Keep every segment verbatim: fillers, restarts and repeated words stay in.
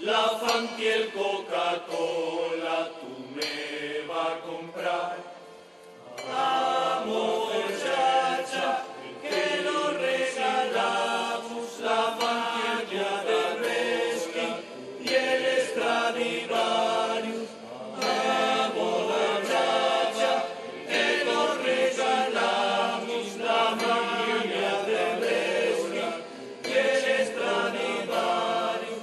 la Fanta y el Coca-Cola tú me vas a comprar. Vamos, muchacha, que lo regalamos, la Fanta de Reskin y el Stradivarius. Vamos, muchacha, que lo regalamos, la Fanta de Reskin y el Stradivarius.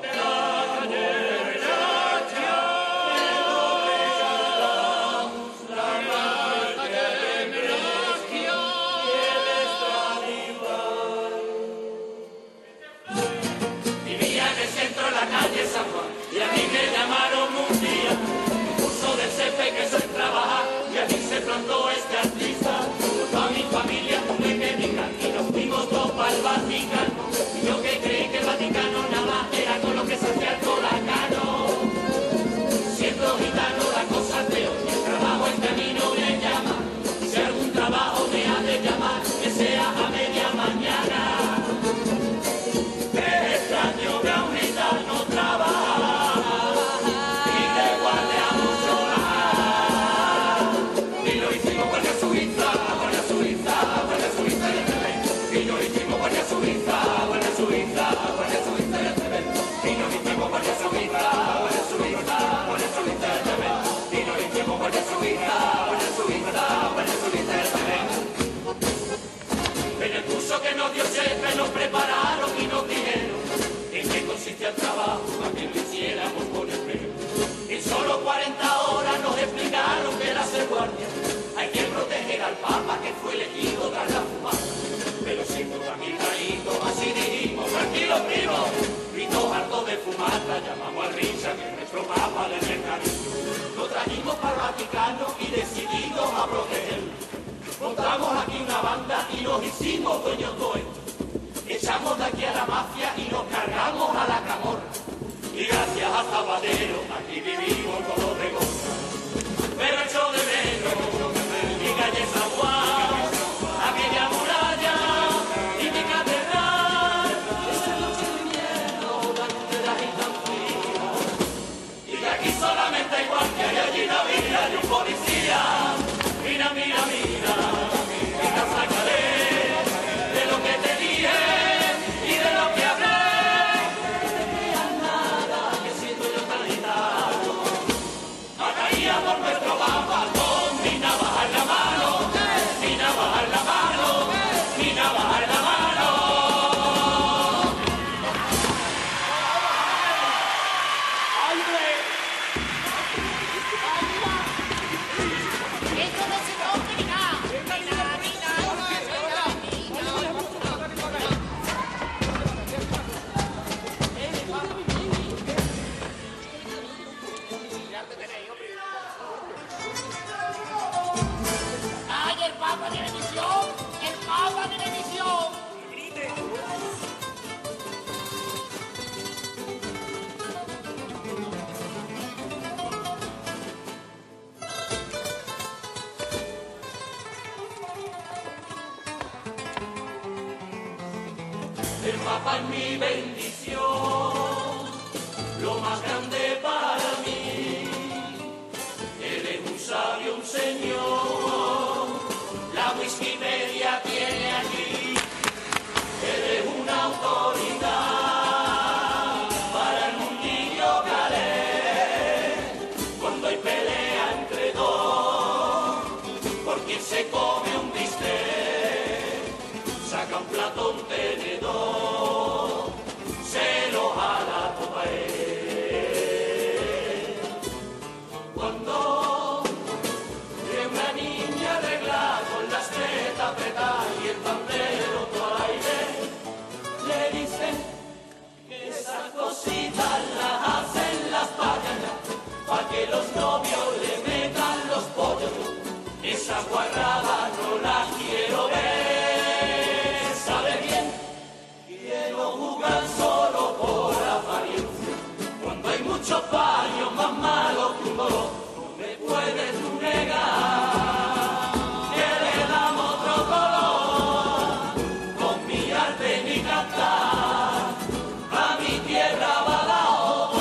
Y a mí me llamaron un día, un curso del C P que soy trabajar, y a mí se plantó este artista. Toda mi familia tuve que emigrar y nos fuimos todos para el Vaticano. Y yo que creí que el Vaticano nada más era con lo que se hacía el colacano. Siendo gitano la cosa es peor, y el trabajo es que a mí no me llama. Si algún trabajo me ha de llamar, que sea a media mañana. Qué extraño que a un gitano trabaja. En el curso que nos dio siempre nos prepararon y nos dijeron en qué consiste el trabajo para que lo hiciéramos con empleo. En solo cuarenta horas nos explicaron que era ser guardia. Hay que proteger al Papa que fue elegido tras la fumada. Pero siendo tan traído, así dijimos, tranquilo primo, gritos hartos de fumar, la llamamos a Richard, que es nuestro Papa del mercadillo. Lo trajimos para el Vaticano y decidimos a protegerlo. Montamos aquí una banda y nos hicimos dueños dueños. Echamos de aquí a la mafia y nos cargamos a la camorra. Y gracias a Zapatero aquí vivimos todos de goza. Pero echo de menos mi calle San Juan, aquella muralla y mi catedral. Esa noche de invierno, la noche de la gitancía. Y que aquí solamente hay guardia y allí la vida de un policía. Mira, mira, mira, y te sacaré de lo que te dije y de lo que hablé. No te creas nada, que siento yo tan gitano. Mataría por nuestro Papa con mi navaja en la mano, mi navaja en la mano, mi navaja en la mano. ¡Ay, el Papa de bendición! ¡El Papa de bendición! El Papa es mi bendición, lo más grande para mí. Él es un sabio, un señor, la Wikimedia tiene aquí. Él es una autoridad para el mundillo galés. Cuando hay pelea entre dos, por quien se come un bistec, saca un plato, un tenedor, se lo jala todo a él. Cuando ve una niña arreglada con las tetas apretadas y el pandero todo al aire, le dicen que esas cositas las hacen las paganas, pa' que los novios le metan los pollos. Esa guarrada no la quiero ver, sabe bien, quiero jugar solo por apariencia. Cuando hay muchos paños más malos que un dolor, no me puedes tú negar que le damos otro color con mi arte y mi cantar. A mi tierra va la otra.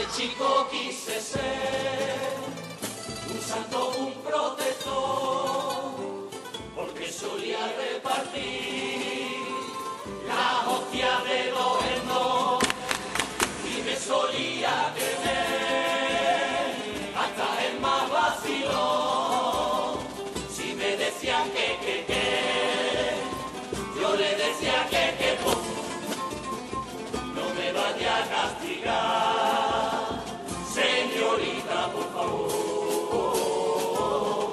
chico quise ser un santo, un protector, porque solía repartir la hostia de dos en dos y me solía tener hasta el más vacilón. Si me decían que, que, que, yo le decía que, que, po, no me vaya a castigar, señorita, por favor.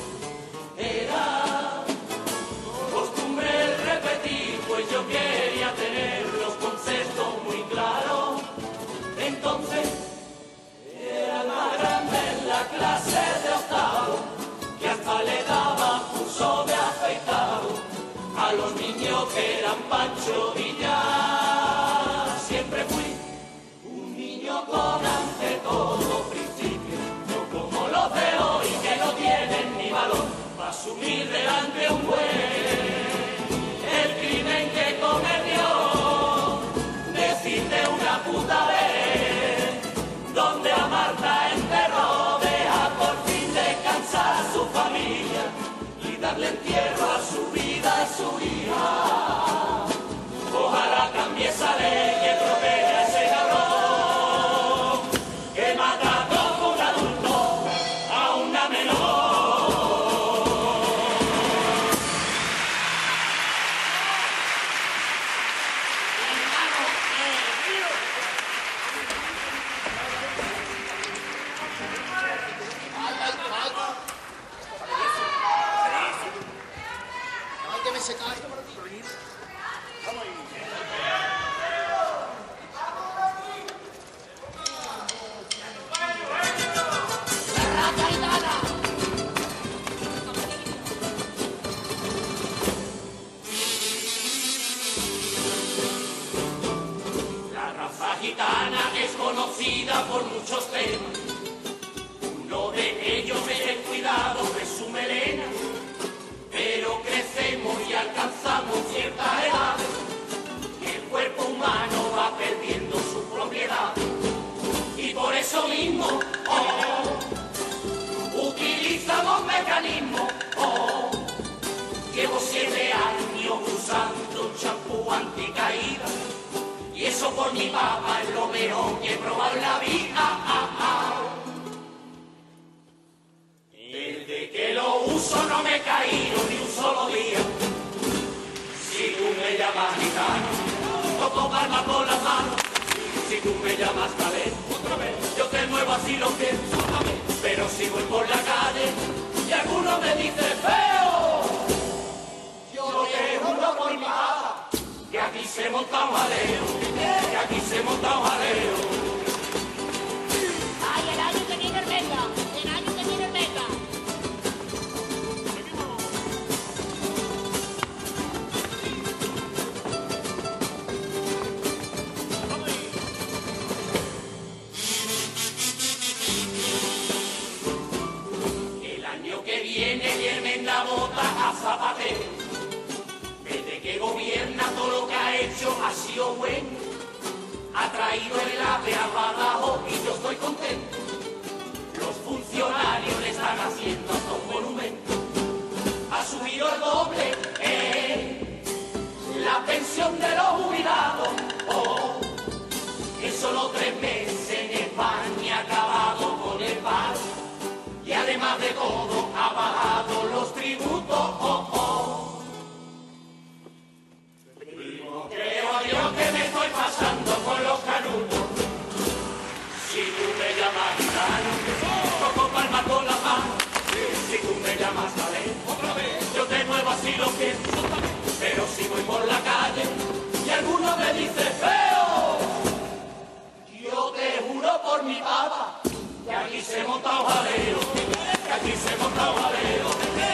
Era costumbre el repetir, pues yo quería tener los conceptos muy claros. Entonces era más grande en la clase de octavo, que hasta le daba curso de afeitado a los niños que eran Pancho Villa. Siempre fui un niño con ante todo principio, no como los de hoy que no tienen ni valor para asumir delante un juez el crimen que cometió. Decirte una puta vez donde a Marta enterró, deja por fin descansar a su familia y darle entierro a su vida y su hija. Ojalá cambie esa ley que protege a ese cabrón que mata como un adulto a una menor. Ay, que me se cae. La rata gitana. La raza gitana es conocida por muchos temas. Uno de ellos es el cuidado de su melena. Pero crecemos y alcanzamos ciertas edades y el cuerpo humano va perdiendo su propiedad. Y por eso mismo, oh, utilizamos mecanismos, oh. Llevo siete años usando un champú anticaída y eso por mi papá es lo mejor que he probado en la vida. Ah, ah. Desde que lo uso no me he caído ni un solo día. Si tú me llamas gitano, toco palmas con las manos. Si tú me llamas Calé, otra vez, yo te muevo así los pies, otra vez. Pero si voy por la calle y alguno me dice feo, yo te juro por mi papá que aquí se monta un jaleo, que aquí se monta un jaleo. Ay, el año que viene el meta. El año que viene el meta. El año que viene tienen la bota a Zapatero. Desde que gobierna todo lo que ha hecho ha sido bueno. Ha traído el AVE a Badajoz y yo estoy contento. Los funcionarios le están haciendo hasta un monumento. Ha subido el doble, eh, la pensión de los jubilados. Oh, en solo tres meses en España ha acabado con el paro. Y además de todo ha bajado los tributos. Oh, oh. Primo, creo a Dios que me estoy pasando con los canutos. Si tú me llamas gitano, toco palmas con las manos. Si tú me llamas Calé, otra vez, yo te muevo así los pies. Pero si voy por la calle y alguno me dice feo, yo te juro por mi papá que aquí se monta un jaleo, que aquí se monta un jaleo.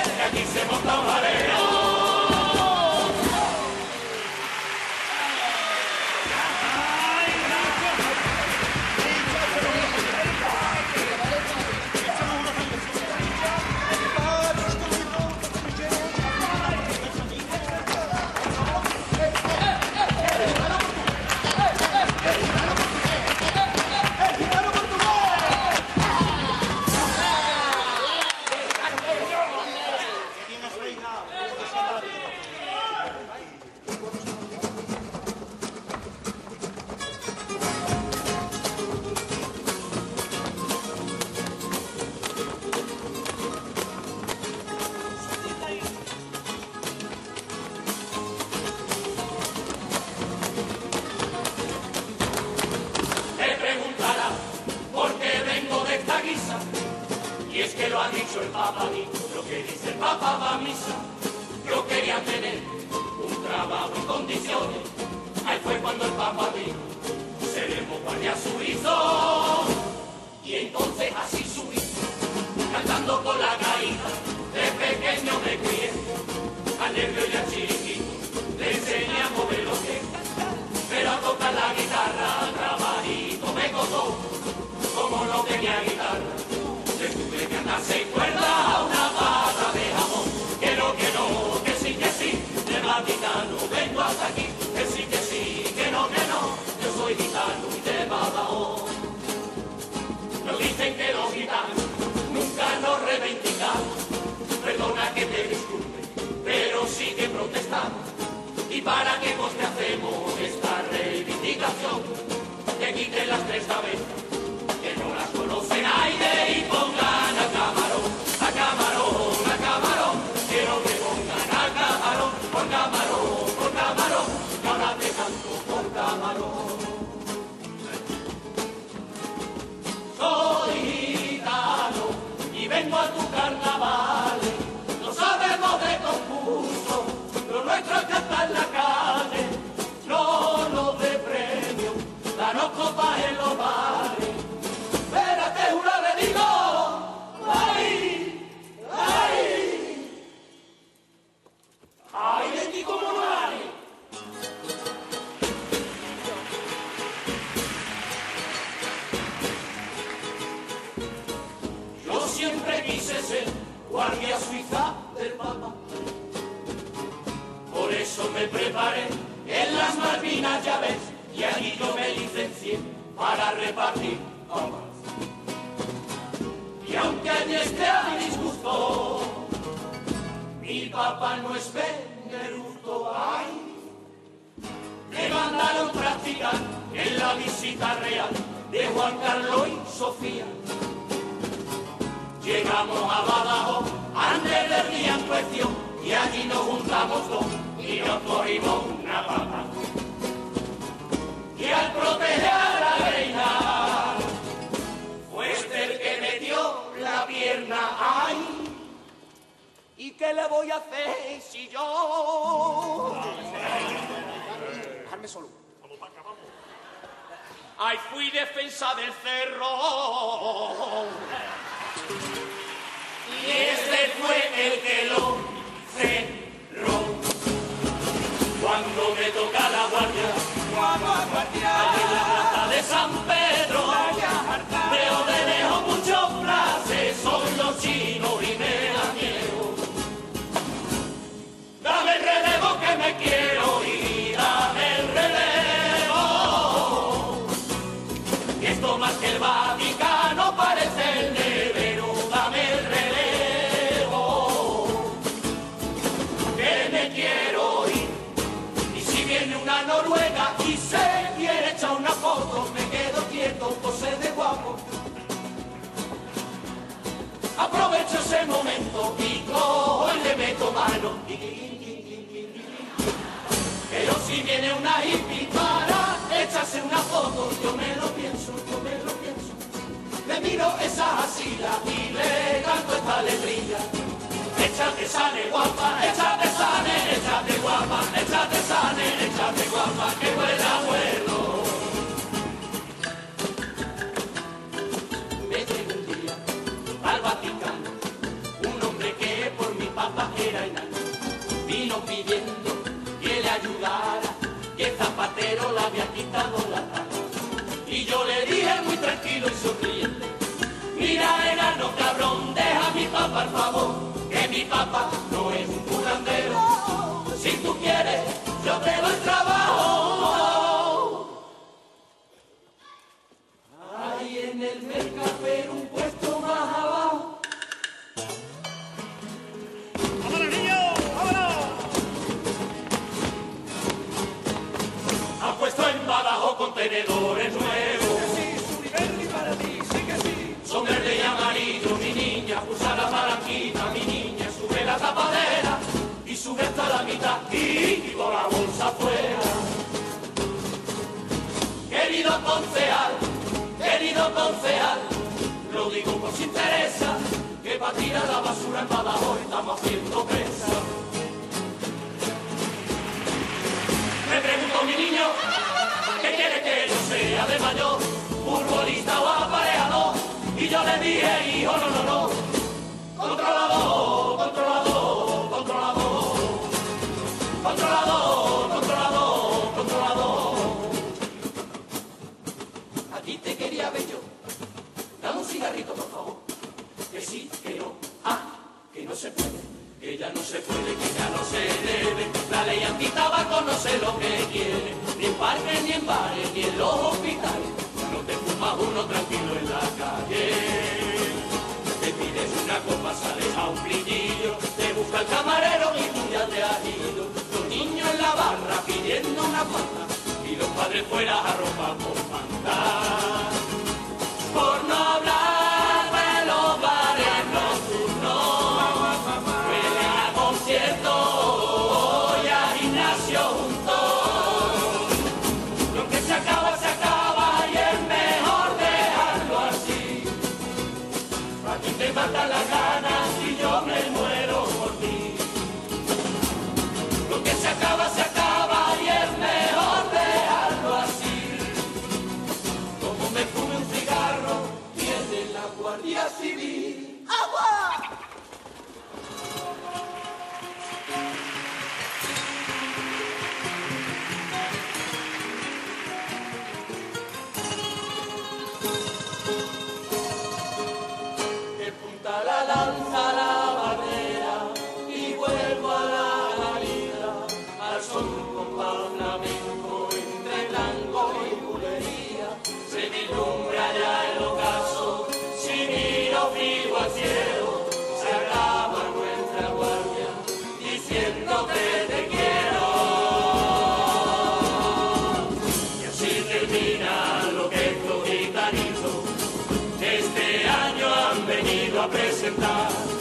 Papa dijo lo que dice el Papa va a misa. Yo quería tener un trabajo en condiciones. Ahí fue cuando el Papa dijo, seremos guardia suizo. Y entonces así subí, cantando con la gaita. De pequeño me crié, al nervio y al chiringuito. Le enseñé a mover los pies, pero a tocar la guitarra, trabajito me costó. Como no tenía guitarra, le tuve que andar seis cuerdas a una pata de jamón. Que no, que no, que sí, que sí, de Vaticano vengo hasta aquí. Que sí, que sí, que no, que no, yo soy gitano y de Badajoz. Nos dicen que los gitanos nunca nos reivindicamos. Perdona que te disculpe, pero sí que protestamos. Y para que vos te hacemos esta reivindicación, que quiten las tres cabezas, que no las conocen aire, y pongan a Camarón, a Camarón, a Camarón. Quiero que pongan a Camarón, por Camarón, por Camarón, que ahora te canto por Camarón. Soy gitano y vengo a tu carnaval. No sabemos de concurso, lo nuestro es cantar la calle. No nos de premio, danos copas en los bares. Espérate, juro, le digo, ay, ay, ay de ti como no hay. Yo siempre quise ser guardia suiza del Papa. Por eso me preparé en las Malvinas, ya ves, y allí yo me licencié para repartir papas. Y aunque allí esté a mi disgusto, mi papá no es Benvenuto, ay. Me mandaron practicar en la visita real de Juan Carlos y Sofía. Llegamos a Badajoz antes del día en cuestión y allí nos juntamos dos y nos cogimos una papa. Y al proteger a la reina fue este el que me dio la pierna, ay. ¿Y qué le voy a hacer si yo? Dejarme solo. Ay, fui defensa del cerro. Y este fue el que lo cerró. Cuando me toca la guardia, allí en la plaza de San Pedro, veo de lejos muchos frases, son los chinos y me da miedo. Dame el relevo que me quiero y dame el relevo. Y esto más que el Vaticano parece el nevero. Dame el relevo, que me quiero ir. Y si viene una noruega y se quiere echar una foto, me quedo quieto, pose de guapo. Aprovecho ese momento y cojo y le meto mano. Pero si viene una hippie para echarse una foto, yo me lo pienso, yo me lo pienso. Le miro esa asila y le canto esta letrilla. Échate sane guapa, échate sane, échate guapa, échate sane, échate guapa, que buen abuelo. Me llegó un día al Vaticano un hombre que por mi papá era enano. Vino pidiendo que le ayudara, que el zapatero le había quitado la tapa. Y yo le dije muy tranquilo y sonriente, mira enano cabrón, deja a mi papá por favor, que mi papá no es un curandero. Si tú quieres, yo te doy trabajo. Ahí en el Mercapero un puesto más abajo. ¡Vámonos, niños! ¡Vámonos! Ha puesto en Badajoz contenedores nuevos. Son verde y amarillo, mi niña, pulsa la palanquita, mi niña, sube la tapadera y sube hasta la mitad y con la bolsa afuera. Querido concejal, querido concejal, lo digo por si interesa, que pa' tirar la basura en Badajoz estamos haciendo presa. Me pregunto mi niño, ¿qué quiere que yo sea de mayor? ¿Futbolista o apareador? Y yo le dije, hijo, no, no, no, controlador, controlador, controlador, controlador, controlador, controlador. Aquí te quería ver yo, dame un cigarrito por favor, que sí, que no, ah, que no se puede, que ya no se puede, que ya no se debe, la ley antitabaco no sé lo que quiere, ni en parques, ni en bares, ni en los hospitales, no te fumas uno tranquilo en la calle, te pides una copa, sales a un brillillo, te busca el camarero y tú ya te has ido, los niños en la barra pidiendo una pata, y los padres fuera a ropa por mandar, por no hablar de los bares nocturnos, huelen a conciertos y a gimnasio juntos. Lo que se acaba, se acaba y es mejor dejarlo así. A ti te matan las ganas y yo me muero por ti. Lo que se acaba, se acaba y es mejor dejarlo así. Como me fume un cigarro, viene la Guardia Civil. ¡Agua! De punta la lanza la bandera y vuelvo a la salida al son de un compás flamenco entre blanco y bulería. Se vislumbra ya el ocaso, si miro fijo al cielo, se acaba nuestra guardia diciendo que te quiero. Y así termina lo que estos gitanitos este año han venido a presentar.